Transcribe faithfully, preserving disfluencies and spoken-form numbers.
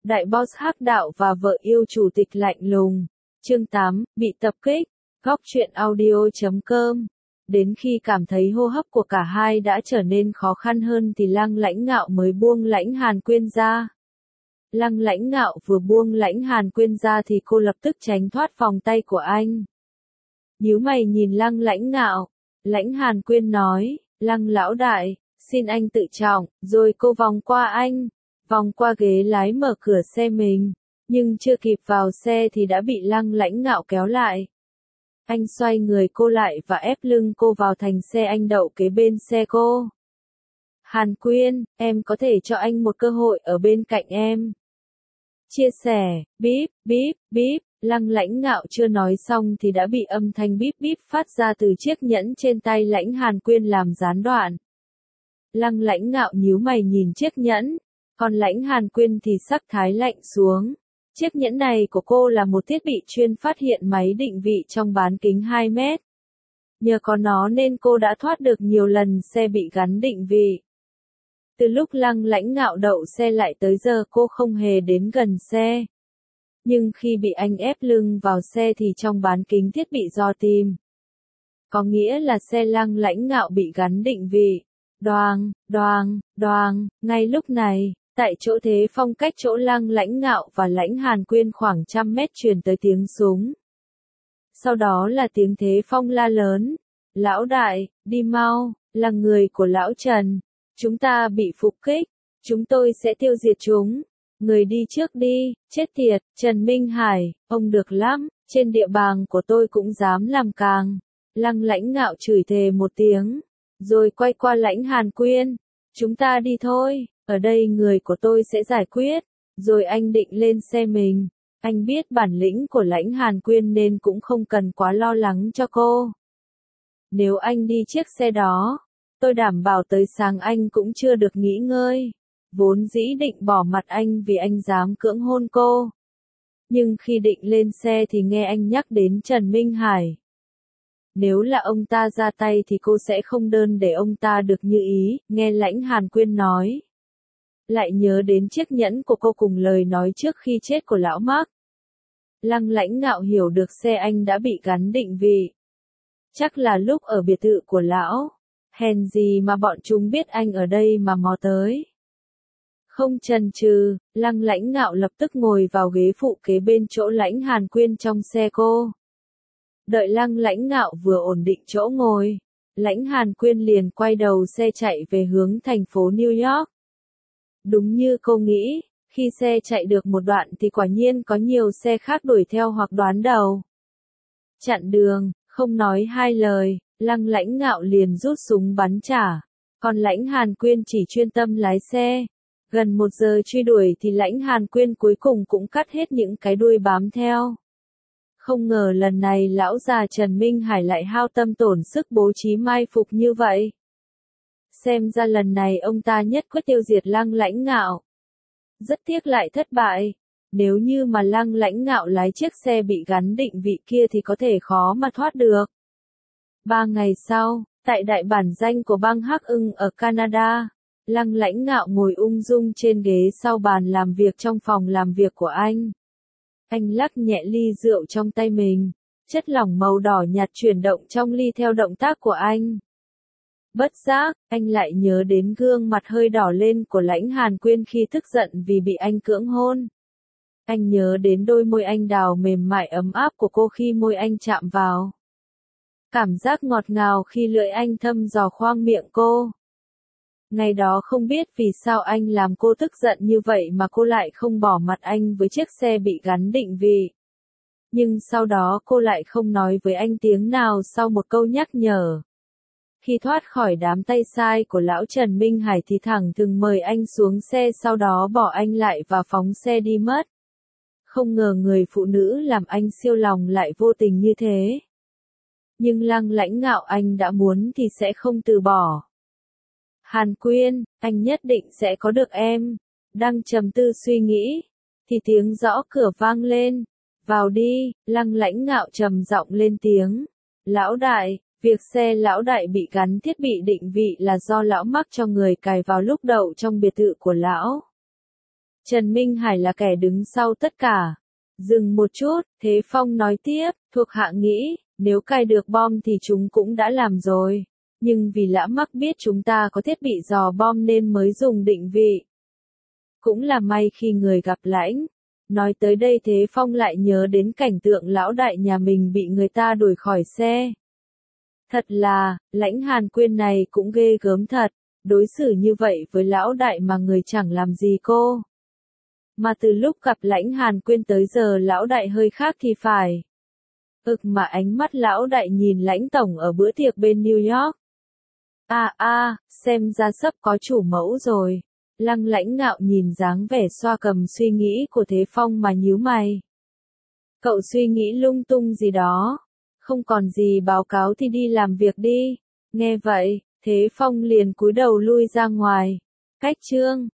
Đại boss hắc đạo và vợ yêu chủ tịch lạnh lùng. Chương tám, bị tập kích. Góc truyện audio chấm com. Đến khi cảm thấy hô hấp của cả hai đã trở nên khó khăn hơn thì Lăng Lãnh Ngạo mới buông Lãnh Hàn Quyên ra. Lăng Lãnh Ngạo vừa buông Lãnh Hàn Quyên ra thì cô lập tức tránh thoát vòng tay của anh. Nhíu mày nhìn Lăng Lãnh Ngạo, Lãnh Hàn Quyên nói, Lăng lão đại, xin anh tự trọng, rồi cô vòng qua anh, vòng qua ghế lái mở cửa xe mình, nhưng chưa kịp vào xe thì đã bị Lăng Lãnh Ngạo kéo lại. Anh xoay người cô lại và ép lưng cô vào thành xe anh đậu kế bên xe cô. Hàn Quyên, em có thể cho anh một cơ hội ở bên cạnh em. Chia sẻ, bíp, bíp, bíp, Lăng Lãnh Ngạo chưa nói xong thì đã bị âm thanh bíp bíp phát ra từ chiếc nhẫn trên tay Lãnh Hàn Quyên làm gián đoạn. Lăng Lãnh Ngạo nhíu mày nhìn chiếc nhẫn, còn Lãnh Hàn Quyên thì sắc thái lạnh xuống. Chiếc nhẫn này của cô là một thiết bị chuyên phát hiện máy định vị trong bán kính hai mét. Nhờ có nó nên cô đã thoát được nhiều lần xe bị gắn định vị. Từ lúc Lăng Lãnh Ngạo đậu xe lại tới giờ cô không hề đến gần xe. Nhưng khi bị anh ép lưng vào xe thì trong bán kính thiết bị dò tìm. Có nghĩa là xe Lăng Lãnh Ngạo bị gắn định vị. Đoàng, đoàng, đoàng, ngay lúc này, tại chỗ thế phong cách chỗ Lăng Lãnh Ngạo và Lãnh Hàn Quyên khoảng trăm mét truyền tới tiếng súng. Sau đó là tiếng thế phong la lớn. Lão đại, đi mau, là người của lão Trần. Chúng ta bị phục kích, chúng tôi sẽ tiêu diệt chúng. Người đi trước đi, chết tiệt, Trần Minh Hải, ông được lắm, trên địa bàn của tôi cũng dám làm càng. Lăng Lãnh Ngạo chửi thề một tiếng, rồi quay qua Lãnh Hàn Quyên. Chúng ta đi thôi, ở đây người của tôi sẽ giải quyết. Rồi anh định lên xe mình. Anh biết bản lĩnh của Lãnh Hàn Quyên nên cũng không cần quá lo lắng cho cô. Nếu anh đi chiếc xe đó, tôi đảm bảo tới sáng anh cũng chưa được nghỉ ngơi. Vốn dĩ định bỏ mặt anh vì anh dám cưỡng hôn cô. Nhưng khi định lên xe thì nghe anh nhắc đến Trần Minh Hải. Nếu là ông ta ra tay thì cô sẽ không đơn để ông ta được như ý, nghe Lãnh Hàn Quyên nói. Lại nhớ đến chiếc nhẫn của cô cùng lời nói trước khi chết của lão Mark. Lăng Lãnh Ngạo hiểu được xe anh đã bị gắn định vị. Chắc là lúc ở biệt thự của lão. Hèn gì mà bọn chúng biết anh ở đây mà mò tới. Không chần chừ, Lăng Lãnh Ngạo lập tức ngồi vào ghế phụ kế bên chỗ Lãnh Hàn Quyên trong xe cô. Đợi Lăng Lãnh Ngạo vừa ổn định chỗ ngồi, Lãnh Hàn Quyên liền quay đầu xe chạy về hướng thành phố New York. Đúng như cô nghĩ, khi xe chạy được một đoạn thì quả nhiên có nhiều xe khác đuổi theo hoặc đoán đầu. Chặn đường, không nói hai lời, Lăng Lãnh Ngạo liền rút súng bắn trả, còn Lãnh Hàn Quyên chỉ chuyên tâm lái xe. Gần một giờ truy đuổi thì Lãnh Hàn Quyên cuối cùng cũng cắt hết những cái đuôi bám theo. Không ngờ lần này lão già Trần Minh Hải lại hao tâm tổn sức bố trí mai phục như vậy. Xem ra lần này ông ta nhất quyết tiêu diệt Lăng Lãnh Ngạo. Rất tiếc lại thất bại. Nếu như mà Lăng Lãnh Ngạo lái chiếc xe bị gắn định vị kia thì có thể khó mà thoát được. Ba ngày sau, tại đại bản danh của bang Hắc Ưng ở Canada, Lăng Lãnh Ngạo ngồi ung dung trên ghế sau bàn làm việc trong phòng làm việc của anh. Anh lắc nhẹ ly rượu trong tay mình, chất lỏng màu đỏ nhạt chuyển động trong ly theo động tác của anh. Bất giác, anh lại nhớ đến gương mặt hơi đỏ lên của Lãnh Hàn Quyên khi tức giận vì bị anh cưỡng hôn. Anh nhớ đến đôi môi anh đào mềm mại ấm áp của cô khi môi anh chạm vào. Cảm giác ngọt ngào khi lưỡi anh thâm dò khoang miệng cô. Ngày đó không biết vì sao anh làm cô tức giận như vậy mà cô lại không bỏ mặt anh với chiếc xe bị gắn định vị. Nhưng sau đó cô lại không nói với anh tiếng nào sau một câu nhắc nhở. Khi thoát khỏi đám tay sai của lão Trần Minh Hải thì thẳng thừng mời anh xuống xe sau đó bỏ anh lại và phóng xe đi mất. Không ngờ người phụ nữ làm anh siêu lòng lại vô tình như thế. Nhưng Lăng Lãnh Ngạo anh đã muốn thì sẽ không từ bỏ. Hàn Quyên, anh nhất định sẽ có được em. Đang trầm tư suy nghĩ, thì tiếng gõ cửa vang lên. Vào đi, Lăng Lãnh Ngạo trầm giọng lên tiếng. Lão đại, việc xe lão đại bị gắn thiết bị định vị là do lão mắc cho người cài vào lúc đậu trong biệt thự của lão. Trần Minh Hải là kẻ đứng sau tất cả. Dừng một chút, Thế Phong nói tiếp, thuộc hạ nghĩ, nếu cài được bom thì chúng cũng đã làm rồi. Nhưng vì Lã Mắc biết chúng ta có thiết bị dò bom nên mới dùng định vị. Cũng là may khi người gặp Lãnh. Nói tới đây Thế Phong lại nhớ đến cảnh tượng lão đại nhà mình bị người ta đuổi khỏi xe. Thật là, Lãnh Hàn Quyên này cũng ghê gớm thật, đối xử như vậy với lão đại mà người chẳng làm gì cô. Mà từ lúc gặp Lãnh Hàn Quyên tới giờ lão đại hơi khác thì phải. Ực mà ánh mắt lão đại nhìn Lãnh tổng ở bữa tiệc bên New York. À à, xem ra sắp có chủ mẫu rồi. Lăng Lãnh ngạo nhìn dáng vẻ xoa cầm suy nghĩ của Thế Phong mà nhíu mày. Cậu suy nghĩ lung tung gì đó. Không còn gì báo cáo thì đi làm việc đi. Nghe vậy, Thế Phong liền cúi đầu lui ra ngoài. Cách chương